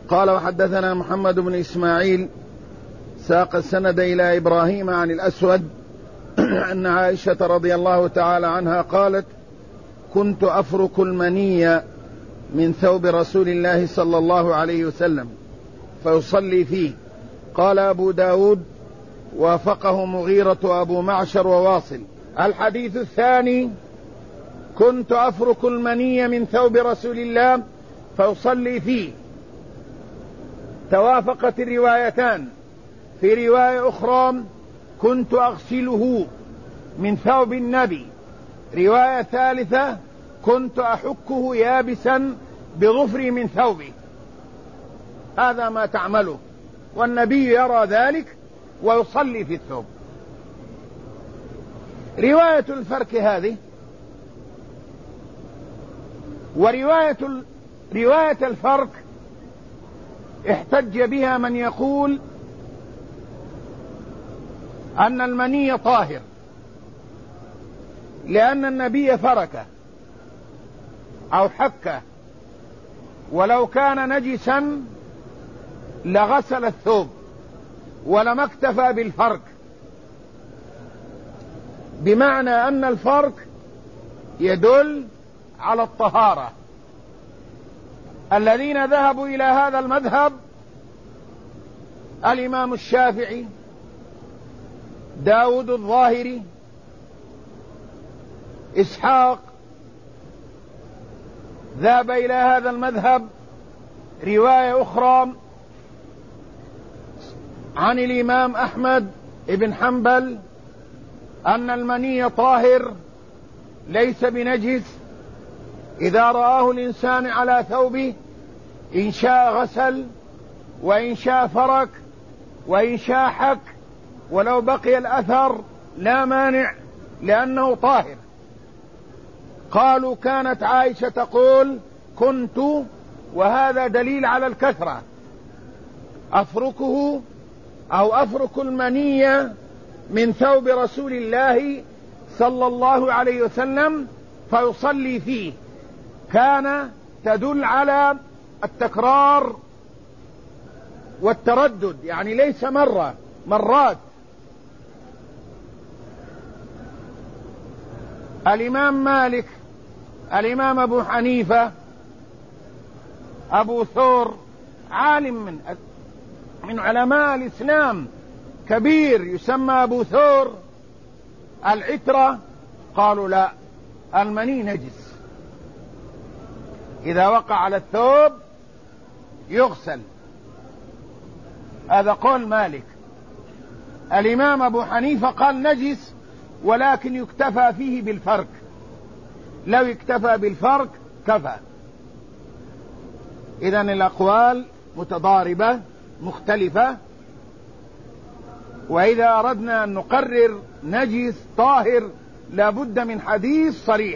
قال وحدثنا محمد بن إسماعيل ساق السند إلى إبراهيم عن الأسود أن عائشة رضي الله تعالى عنها قالت كنت أفرك المني من ثوب رسول الله صلى الله عليه وسلم فيصلي فيه. قال أبو داود وافقه مغيرة وأبو معشر وواصل. الحديث الثاني كنت أفرك المني من ثوب رسول الله فيصلي فيه. توافقت الروايتان. في رواية أخرى كنت أغسله من ثوب النبي. رواية ثالثة كنت أحكه يابسا بظفري من ثوبي. هذا ما تعمله، والنبي يرى ذلك ويصلي في الثوب. رواية الفرك هذه ورواية الفرك احتج بها من يقول أن المني طاهر لأن النبي فركه أو حكه، ولو كان نجسا لغسل الثوب ولما اكتفى بالفرك، بمعنى أن الفرك يدل على الطهارة. الذين ذهبوا إلى هذا المذهب الإمام الشافعي، داود الظاهري، إسحاق، ذهب إلى هذا المذهب. رواية أخرى عن الإمام أحمد بن حنبل أن المني طاهر ليس بنجس، إذا رآه الإنسان على ثوبه إن شاء غسل وإن شاء فرك وإن شاء حك، ولو بقي الأثر لا مانع لأنه طاهر. قالوا كانت عائشة تقول كنت، وهذا دليل على الكثرة، أفركه أو أفرك المني من ثوب رسول الله صلى الله عليه وسلم فيصلي فيه. كان تدل على التكرار والتردد، يعني ليس مرات. الإمام مالك، الإمام أبو حنيفة، أبو ثور، عالم من علماء الإسلام كبير يسمى أبو ثور العترة، قالوا لا، المني نجس، إذا وقع على الثوب يغسل. هذا قول مالك. الإمام أبو حنيفة قال نجس ولكن يكتفى فيه بالفرك، لو يكتفى بالفرك كفى. إذن الأقوال متضاربة مختلفة، وإذا أردنا أن نقرر نجس طاهر لابد من حديث صريح.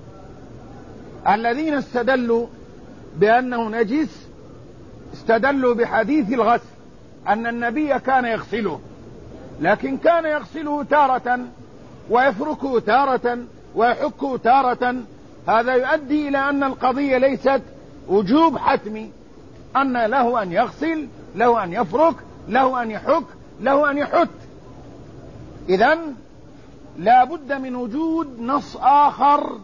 الذين استدلوا بأنه نجس استدلوا بحديث الغسل، أن النبي كان يغسله، لكن كان يغسله تارة ويفركه تارة ويحكه تارة. هذا يؤدي إلى أن القضية ليست وجوب حتمي، أن له أن يغسل، له أن يفرك، له أن يحك، له أن يحت. إذن لا بد من وجود نص آخر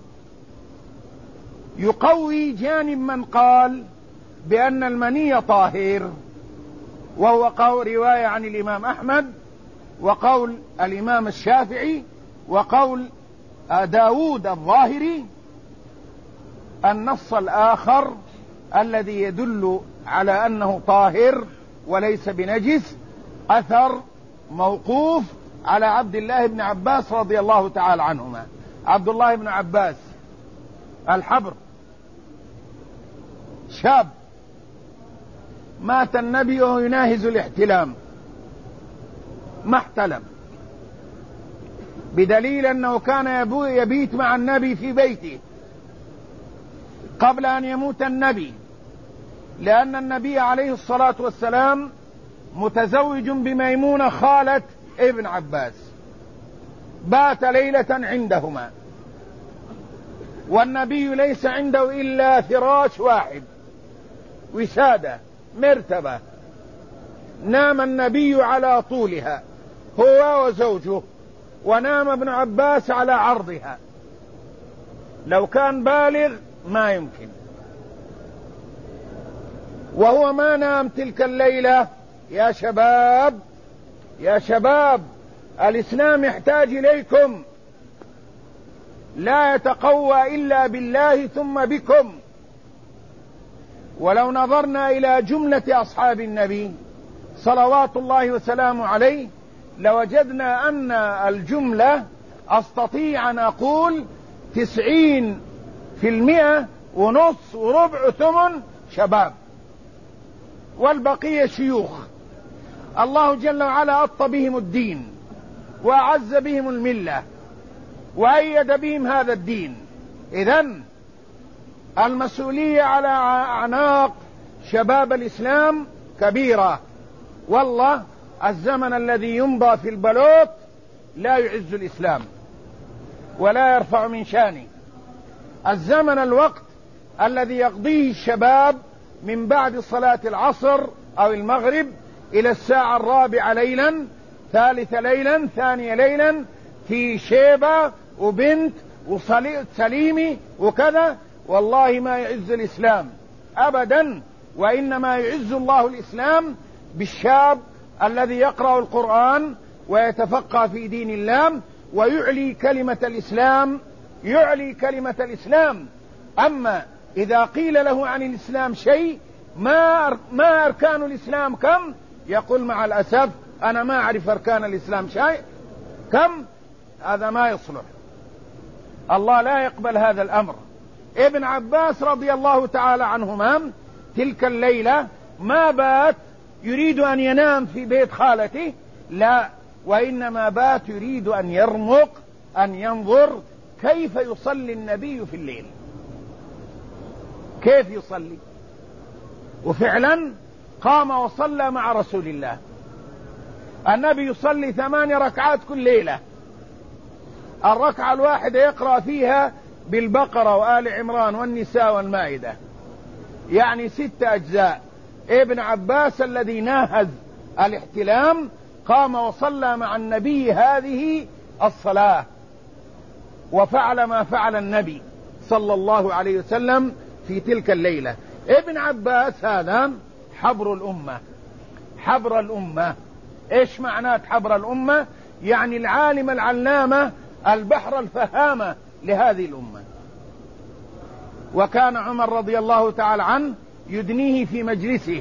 يقوي جانب من قال بأن المني طاهر، وهو قول رواية عن الإمام أحمد، وقول الإمام الشافعي، وقول داود الظاهري. النص الآخر الذي يدل على أنه طاهر وليس بنجس أثر موقوف على عبد الله بن عباس رضي الله تعالى عنهما. عبد الله بن عباس الحبر شاب، مات النبي وهو يناهز الاحتلام، ما احتلم، بدليل أنه كان يبيت مع النبي في بيته قبل أن يموت النبي، لأن النبي عليه الصلاة والسلام متزوج بميمونة خالة ابن عباس، بات ليلة عندهما، والنبي ليس عنده إلا فراش واحد، وسادة مرتبة نام النبي على طولها هو وزوجه، ونام ابن عباس على عرضها. لو كان بالغ ما يمكن. وهو ما نام تلك الليلة. يا شباب يا شباب، الإسلام يحتاج إليكم، لا يتقوى إلا بالله ثم بكم. ولو نظرنا إلى جملة أصحاب النبي صلوات الله وسلامه عليه لوجدنا أن الجملة أستطيع أن أقول 90% ونص وربع ثمن شباب، والبقية شيوخ. الله جل وعلا أطى بهم الدين وأعز بهم الملة وأيد بهم هذا الدين. إذن المسؤولية على أعناق شباب الإسلام كبيرة. والله الزمن الذي يمضى في البلوط لا يعز الإسلام ولا يرفع من شانه. الزمن الوقت الذي يقضيه الشباب من بعد صلاة العصر أو المغرب إلى الساعة 4 ليلا، 3 ليلا، 2 ليلا، في شيبة وبنت وسليمي وكذا، والله ما يعز الإسلام أبدا. وإنما يعز الله الإسلام بالشاب الذي يقرأ القرآن ويتفقه في دين الله ويعلي كلمة الإسلام، يعلي كلمة الإسلام. أما إذا قيل له عن الإسلام شيء، ما أركان الإسلام كم، يقول مع الأسف أنا ما أعرف أركان الإسلام شيء كم، هذا ما يصلح. الله لا يقبل هذا الأمر. ابن عباس رضي الله تعالى عنهما تلك الليلة ما بات يريد أن ينام في بيت خالته، لا، وإنما بات يريد أن يرمق، أن ينظر كيف يصلي النبي في الليل، كيف يصلي. وفعلا قام وصلى مع رسول الله. النبي يصلي 8 ركعات كل ليلة، الركعة الواحدة يقرأ فيها بالبقرة وآل عمران والنساء والمائدة، يعني 6 أجزاء. ابن عباس الذي ناهز الاحتلام قام وصلى مع النبي هذه الصلاة، وفعل ما فعل النبي صلى الله عليه وسلم في تلك الليلة. ابن عباس هذا حبر الأمة، حبر الأمة. ايش معنات حبر الأمة؟ يعني العالم العلامة البحر الفهامة لهذه الأمة. وكان عمر رضي الله تعالى عنه يدنيه في مجلسه.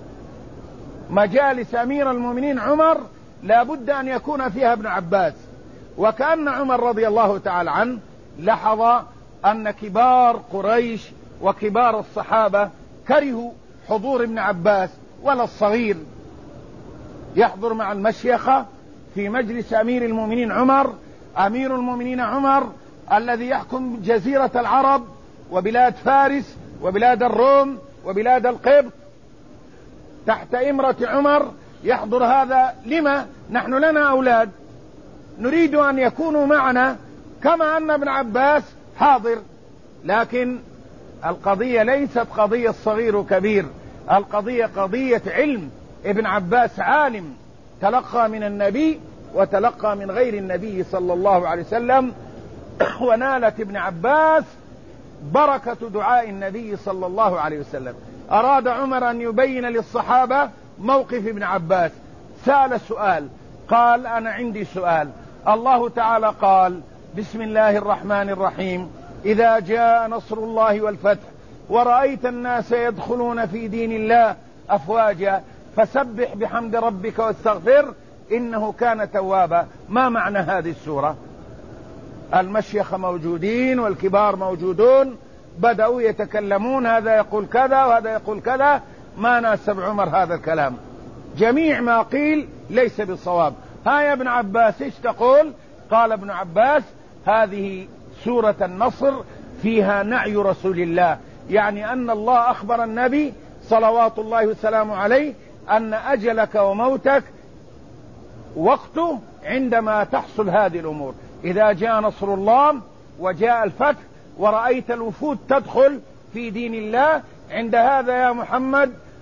مجالس أمير المؤمنين عمر لا بد أن يكون فيها ابن عباس. وكأن عمر رضي الله تعالى عنه لاحظ أن كبار قريش وكبار الصحابة كرهوا حضور ابن عباس، ولا الصغير يحضر مع المشيخة في مجلس أمير المؤمنين عمر. أمير المؤمنين عمر الذي يحكم جزيرة العرب وبلاد فارس وبلاد الروم وبلاد القبط تحت إمرة عمر، يحضر هذا. لما؟ نحن لنا أولاد نريد أن يكونوا معنا كما أن ابن عباس حاضر. لكن القضية ليست قضية صغير وكبير، القضية قضية علم. ابن عباس عالم، تلقى من النبي وتلقى من غير النبي صلى الله عليه وسلم، ونالت ابن عباس بركة دعاء النبي صلى الله عليه وسلم. أراد عمر أن يبين للصحابة موقف ابن عباس، سأل سؤال، قال أنا عندي سؤال. الله تعالى قال بسم الله الرحمن الرحيم إذا جاء نصر الله والفتح ورأيت الناس يدخلون في دين الله أفواجا فسبح بحمد ربك واستغفر إنه كان توابا. ما معنى هذه السورة؟ المشيخة موجودين والكبار موجودون، بدأوا يتكلمون، هذا يقول كذا وهذا يقول كذا، ما ناسب عمر هذا الكلام. جميع ما قيل ليس بالصواب. ها يا ابن عباس ايش تقول؟ قال ابن عباس هذه سورة النصر فيها نعي رسول الله، يعني أن الله أخبر النبي صلوات الله وسلامه عليه أن أجلك وموتك وقته عندما تحصل هذه الأمور. إذا جاء نصر الله وجاء الفتح ورأيت الوفود تدخل في دين الله، عند هذا يا محمد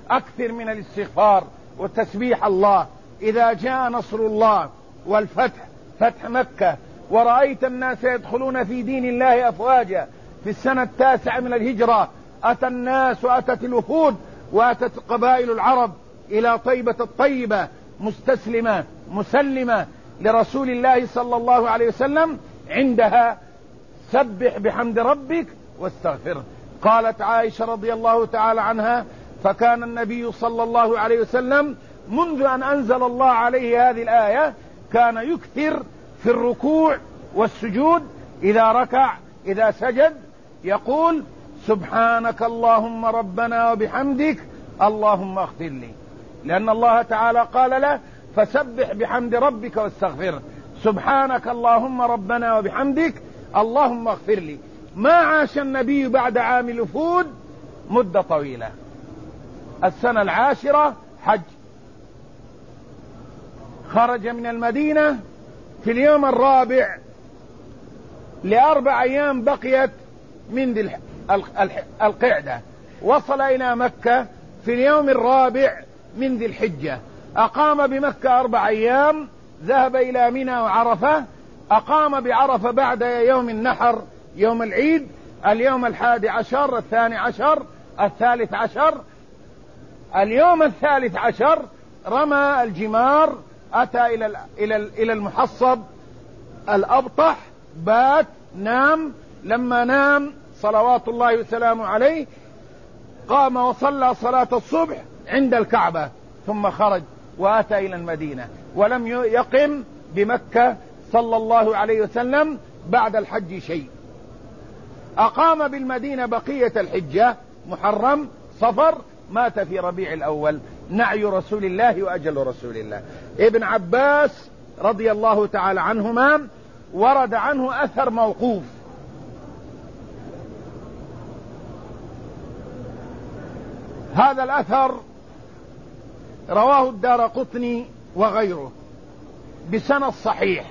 أكثر من الاستغفار وتسبيح الله. إذا جاء نصر الله والفتح، فتح مكة، ورأيت الناس يدخلون في دين الله أفواجا في السنة 9 من الهجرة، أتى الناس وأتت الوفود وأتت قبائل العرب إلى طيبة الطيبة مستسلمة مسلمة لرسول الله صلى الله عليه وسلم. عندها سبح بحمد ربك واستغفره. قالت عائشة رضي الله تعالى عنها: فكان النبي صلى الله عليه وسلم منذ أن أنزل الله عليه هذه الآية كان يكثر في الركوع والسجود، إذا ركع إذا سجد يقول: سبحانك اللهم ربنا وبحمدك اللهم اغفر لي، لأن الله تعالى قال له: فسبح بحمد ربك واستغفره. سبحانك اللهم ربنا وبحمدك اللهم اغفر لي. ما عاش النبي بعد عام الوفود مدة طويلة، السنة 10 حج، خرج من المدينة في اليوم 4 ل4 أيام بقيت من ذي القعدة، وصل إلى مكة في اليوم 4 من ذي الحجة، أقام بمكة 4 أيام، ذهب إلى منى وعرفة، أقام بعرفة بعد يوم النحر يوم العيد، اليوم 11 12 13 اليوم 13 رمى الجمار، أتى إلى المحصب الأبطح، بات نام. لما نام صلوات الله وسلامه عليه قام وصلى صلاة الصبح عند الكعبة، ثم خرج وأتى إلى المدينة، ولم يقم بمكة صلى الله عليه وسلم بعد الحج شيء. أقام بالمدينة بقية الحجة، محرم، صفر، مات في ربيع الأول، نعي رسول الله وأجل رسول الله. ابن عباس رضي الله تعالى عنهما ورد عنه أثر موقوف، هذا الأثر رواه الدارقطني وغيره بسند صحيح،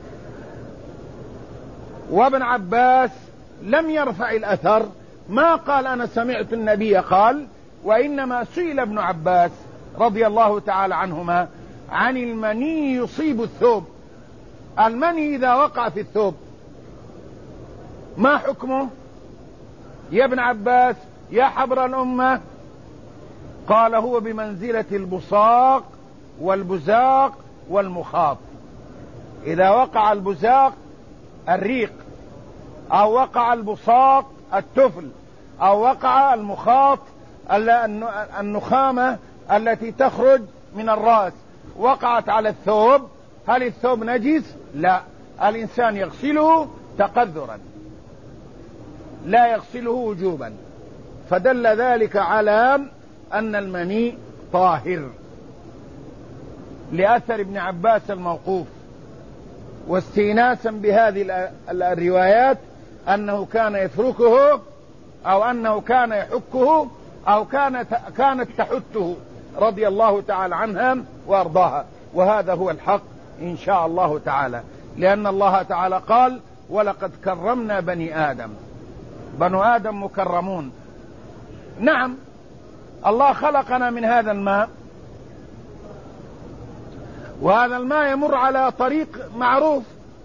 وابن عباس لم يرفع الأثر، ما قال أنا سمعت النبي قال، وإنما سئل ابن عباس رضي الله تعالى عنهما عن المني يصيب الثوب. المني إذا وقع في الثوب ما حكمه يا ابن عباس يا حبر الأمة؟ قال: هو بمنزلة البصاق والبزاق والمخاط. إذا وقع البزاق الريق، أو وقع البصاق التفل، أو وقع المخاط النخامة التي تخرج من الرأس، وقعت على الثوب، هل الثوب نجس؟ لا، الإنسان يغسله تقذرا، لا يغسله وجوبا، فدل ذلك على أن المني طاهر لأثر ابن عباس الموقوف. واستئناسا بهذه الروايات أنه كان يتركه، أو أنه كان يحكه، أو كانت تحته رضي الله تعالى عنها وأرضاها، وهذا هو الحق إن شاء الله تعالى، لأن الله تعالى قال: ولقد كرمنا بني آدم. بنو آدم مكرمون، نعم، الله خلقنا من هذا الماء، وهذا الماء يمر على طريق معروف،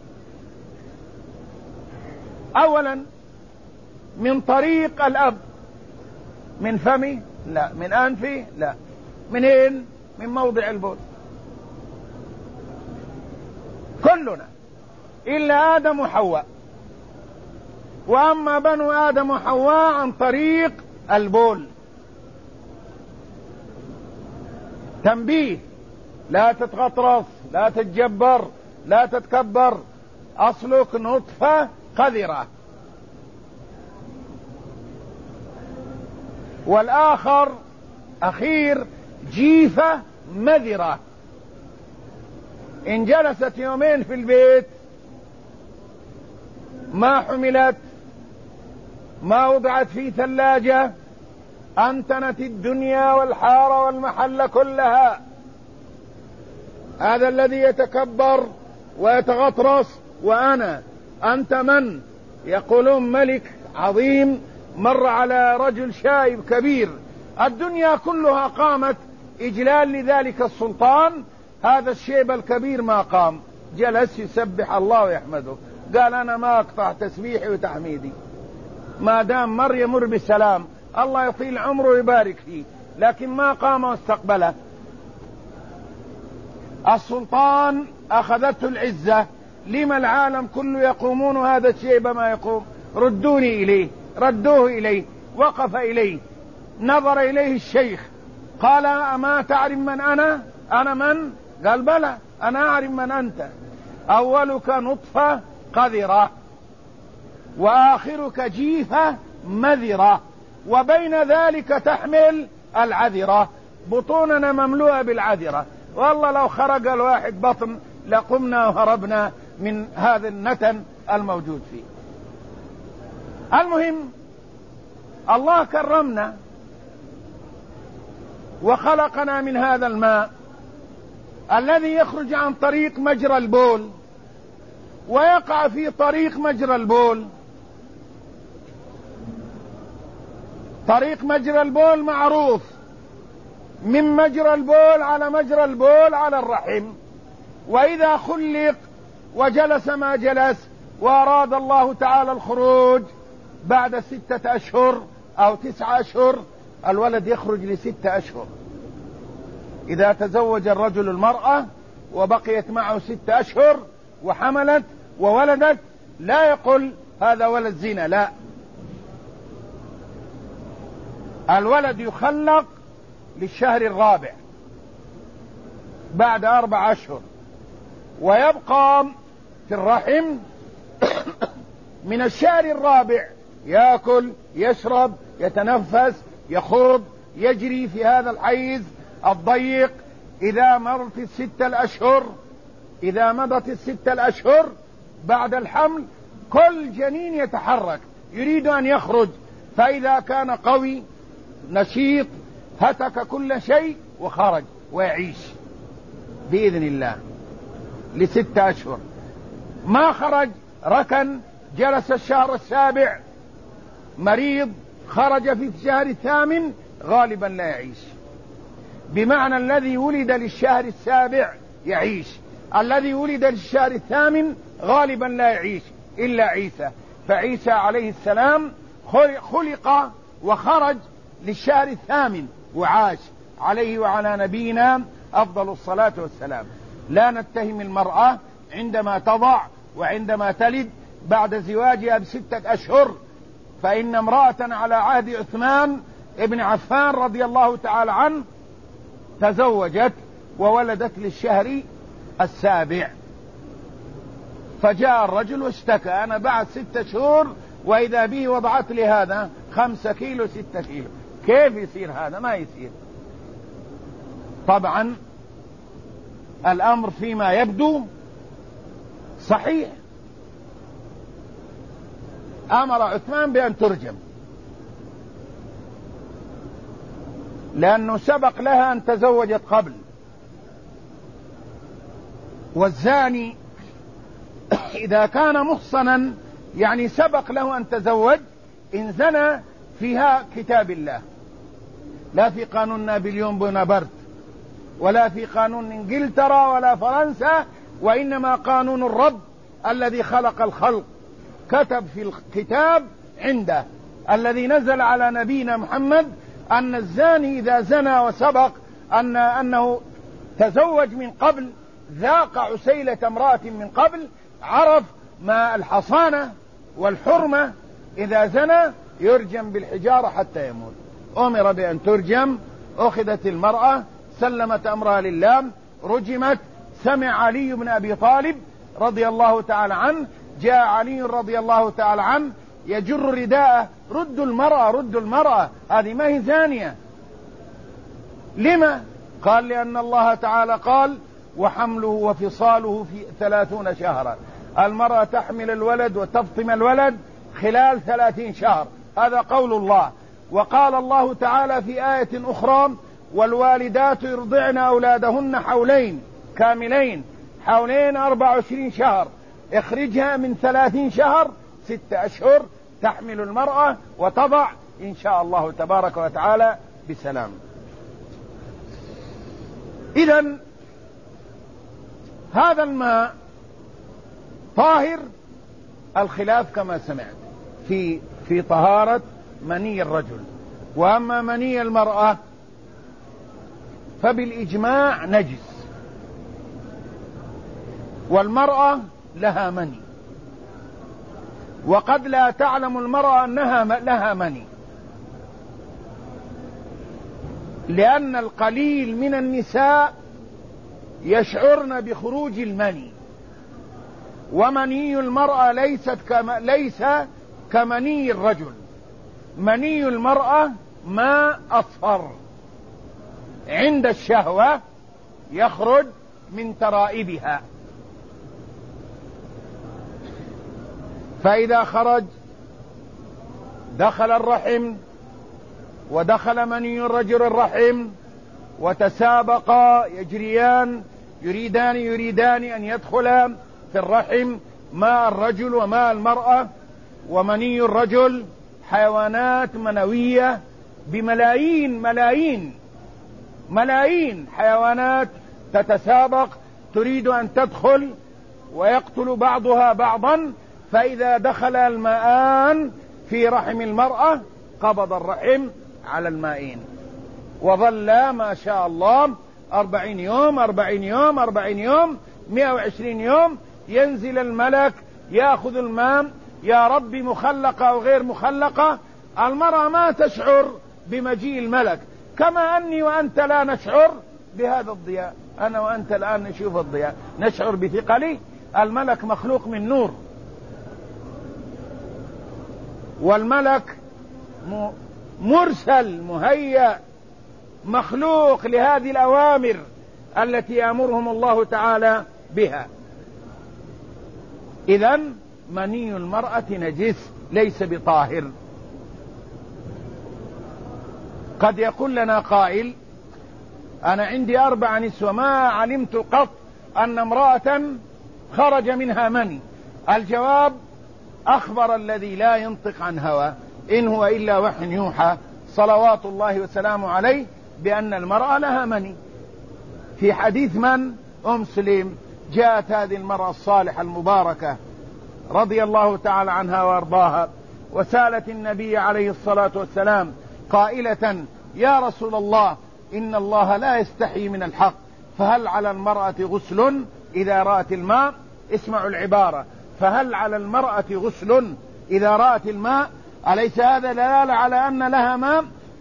أولا من طريق الأب، من فمه لا، من أنفه لا، منين؟ من موضع البول، كلنا إلا آدم وحواء. وأما بنو آدم وحواء عن طريق البول. تنبيه: لا تتغطرس، لا تتجبر، لا تتكبر، أصلك نطفة قذرة. والآخر أخير جيفة مذرة، إن جلست يومين في البيت ما حملت، ما وضعت في ثلاجة، أنتنت الدنيا والحارة والمحل كلها. هذا الذي يتكبر ويتغطرس. وأنا أنت من؟ يقولون ملك عظيم مر على رجل شايب كبير الدنيا كلها قامت إجلال لذلك السلطان، هذا الشيب الكبير ما قام، جلس يسبح الله ويحمده، قال أنا ما أقطع تسبيحي وتحميدي ما دام مر يمر بسلام، الله يطيل عمره ويبارك فيه، لكن ما قام واستقبله. السلطان أخذته العزة، لما العالم كله يقومون هذا الشيب ما يقوم؟ ردوني إليه، ردوه إليه، وقف إليه، نظر إليه الشيخ، قال أما تعرف من أنا من؟ قال بلى أنا أعرف من أنت، أولك نطفة قذرة وآخرك جيفة مذرة وبين ذلك تحمل العذرة، بطوننا مملوءة بالعذرة، والله لو خرج الواحد بطن لقمنا وهربنا من هذا النتن الموجود فيه. المهم الله كرمنا وخلقنا من هذا الماء الذي يخرج عن طريق مجرى البول ويقع في طريق مجرى البول. طريق مجرى البول معروف، من مجرى البول على مجرى البول على الرحم، وإذا خلق وجلس ما جلس وأراد الله تعالى الخروج بعد 6 أشهر أو 9 أشهر، الولد يخرج ل6 أشهر. إذا تزوج الرجل المرأة وبقيت معه 6 أشهر وحملت وولدت، لا يقول هذا ولد زنا، لا، الولد يخلق للشهر الرابع بعد 4 أشهر، ويبقى في الرحم من الشهر الرابع يأكل يشرب يتنفس يخوض يجري في هذا الحيز الضيق. إذا مرت 6 الأشهر، إذا مضت 6 الأشهر بعد الحمل، كل جنين يتحرك يريد أن يخرج، فإذا كان قوي نشيط هتك كل شيء وخرج ويعيش بإذن الله ل6 أشهر. ما خرج ركن، جلس الشهر السابع مريض، خرج في الشهر الثامن، غالبا لا يعيش، بمعنى الذي ولد للشهر السابع يعيش، الذي ولد للشهر الثامن غالبا لا يعيش إلا عيسى. فعيسى عليه السلام خلق وخرج للشهر الثامن وعاش، عليه وعلى نبينا أفضل الصلاة والسلام. لا نتهم المرأة عندما تضع وعندما تلد بعد زواجها ب6 أشهر، فإن امرأة على عهد عثمان ابن عفان رضي الله تعالى عنه تزوجت وولدت للشهر السابع، فجاء الرجل واشتكى أنا بعد 6 شهور وإذا به وضعت لي هذا 5 كيلو 6 كيلو، كيف يصير هذا؟ ما يصير. طبعا الأمر فيما يبدو صحيح، أمر عثمان بأن ترجم لأنه سبق لها أن تزوجت قبل، والزاني إذا كان محصنا يعني سبق له أن تزوج، إن زنى فيها كتاب الله، لا في قانون نابليون بونابرت ولا في قانون إنجلترا ولا فرنسا، وإنما قانون الرب الذي خلق الخلق، كتب في الكتاب عنده الذي نزل على نبينا محمد أن الزاني إذا زنى وسبق أنه تزوج من قبل، ذاق عسيلة امرأة من قبل، عرف ما الحصانة والحرمة، إذا زنى يرجم بالحجارة حتى يموت. أمر بأن ترجم، أخذت المرأة، سلمت أمرها لله، رجمت. سمع علي بن أبي طالب رضي الله تعالى عنه، جاء علي رضي الله تعالى عنه يجر رداءه، ردوا المرأة ردوا المرأة، هذه ما هي زانية. لما؟ قال لأن الله تعالى قال وحمله وفصاله في 30 شهرا، المرأة تحمل الولد وتفطم الولد خلال 30 شهر، هذا قول الله. وقال الله تعالى في آية أخرى والوالدات يرضعن أولادهن حولين كاملين، حولين 24 شهر، اخرجها من 30 شهر 6 أشهر تحمل المرأة وتضع إن شاء الله تبارك وتعالى بسلام. إذن هذا الماء طاهر، الخلاف كما سمعت في طهارة مني الرجل. وأما مني المرأة فبالإجماع نجس، والمرأة لها مني، وقد لا تعلم المرأة أنها لها مني، لأن القليل من النساء يشعرن بخروج المني، ومني المرأة ليس كمني الرجل. مني المرأة ماء أصفر عند الشهوة يخرج من ترائبها، فإذا خرج دخل الرحم ودخل مني الرجل الرحم، وتسابقا يجريان يريدان أن يدخلا في الرحم ماء الرجل وماء المرأة. ومني الرجل حيوانات منوية ملايين حيوانات تتسابق تريد أن تدخل، ويقتل بعضها بعضا، فإذا دخل الماءان في رحم المرأة قبض الرحم على المائين، وظل ما شاء الله 40 يوم 120 يوم، ينزل الملك يأخذ الماء، يا رب مخلقة أو غير مخلقة. المرأة ما تشعر بمجيء الملك، كما أني وأنت لا نشعر بهذا الضياء. أنا وأنت الآن نشوف الضياء نشعر بثقله. الملك مخلوق من نور، والملك مرسل مهيأ مخلوق لهذه الأوامر التي يأمرهم الله تعالى بها. إذن مني المرأة نجس ليس بطاهر. قد يقول لنا قائل: أنا عندي 4 نسوة ما علمت قط أن امرأة خرج منها مني. الجواب: أخبر الذي لا ينطق عن هوى إن هو إلا وحي يوحى صلوات الله وسلامه عليه بأن المرأة لها مني. في حديث من؟ سليم. جاءت هذه المرأة الصالحة المباركة رضي الله تعالى عنها وارضاها، وسالت النبي عليه الصلاة والسلام قائلة: يا رسول الله، إن الله لا يستحي من الحق، فهل على المرأة غسل إذا رأت الماء؟ اسمعوا العبارة: فهل على المرأة غسل إذا رأت الماء؟ أليس هذا دلالة على أن لها ماء؟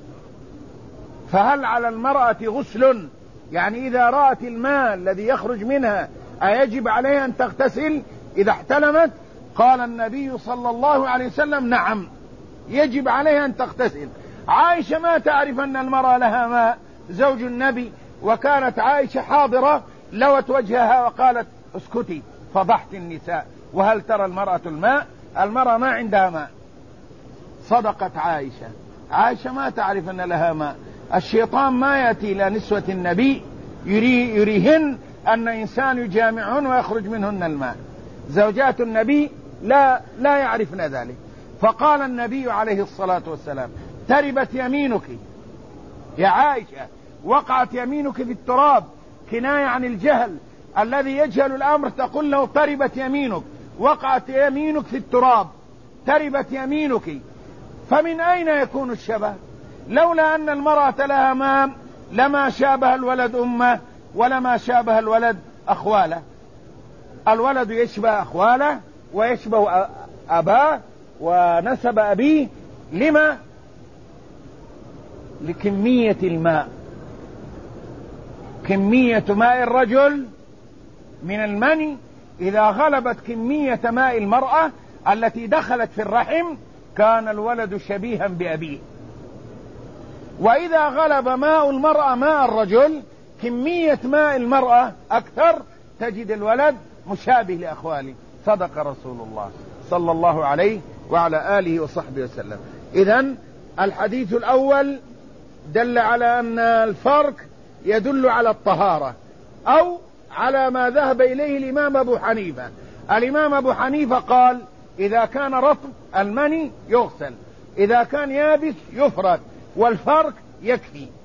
فهل على المرأة غسل، يعني إذا رأت الماء الذي يخرج منها أيجب عليها أن تغتسل إذا احتلمت؟ قال النبي صلى الله عليه وسلم: نعم، يجب عليها أن تغتسل. عائشة ما تعرف أن المرأة لها ماء، زوج النبي، وكانت عائشة حاضرة، لوت وجهها وقالت: اسكتي، فضحت النساء، وهل ترى المرأة الماء؟ المرأة ما عندها ماء. صدقت عائشة. عائشة ما تعرف أن لها ماء. الشيطان ما يأتي إلى نسوة النبي يريهن أن إنسان يجامعهن ويخرج منهن الماء. زوجات النبي لا يعرفن ذلك. فقال النبي عليه الصلاة والسلام: تربت يمينك يا عائشة، وقعت يمينك في التراب، كناية عن الجهل. الذي يجهل الأمر تقول له: تربت يمينك، وقعت يمينك في التراب، تربت يمينك. فمن أين يكون الشبه؟ لولا أن المرأة لها ماء لما شابه الولد أمه، ولما شابه الولد أخواله. الولد يشبه أخواله ويشبه أباه ونسب أبيه. لما؟ لكمية الماء. كمية ماء الرجل من المني إذا غلبت كمية ماء المرأة التي دخلت في الرحم كان الولد شبيها بأبيه. وإذا غلب ماء المرأة ماء الرجل، كمية ماء المرأة أكثر، تجد الولد مشابه لأخواله. صدق رسول الله صلى الله عليه وعلى آله وصحبه وسلم. إذن الحديث الأول دل على أن الفرق يدل على الطهارة، أو على ما ذهب إليه الإمام أبو حنيفة. الإمام أبو حنيفة قال: إذا كان رطب المني يغسل، إذا كان يابس يفرد، والفرق يكفي.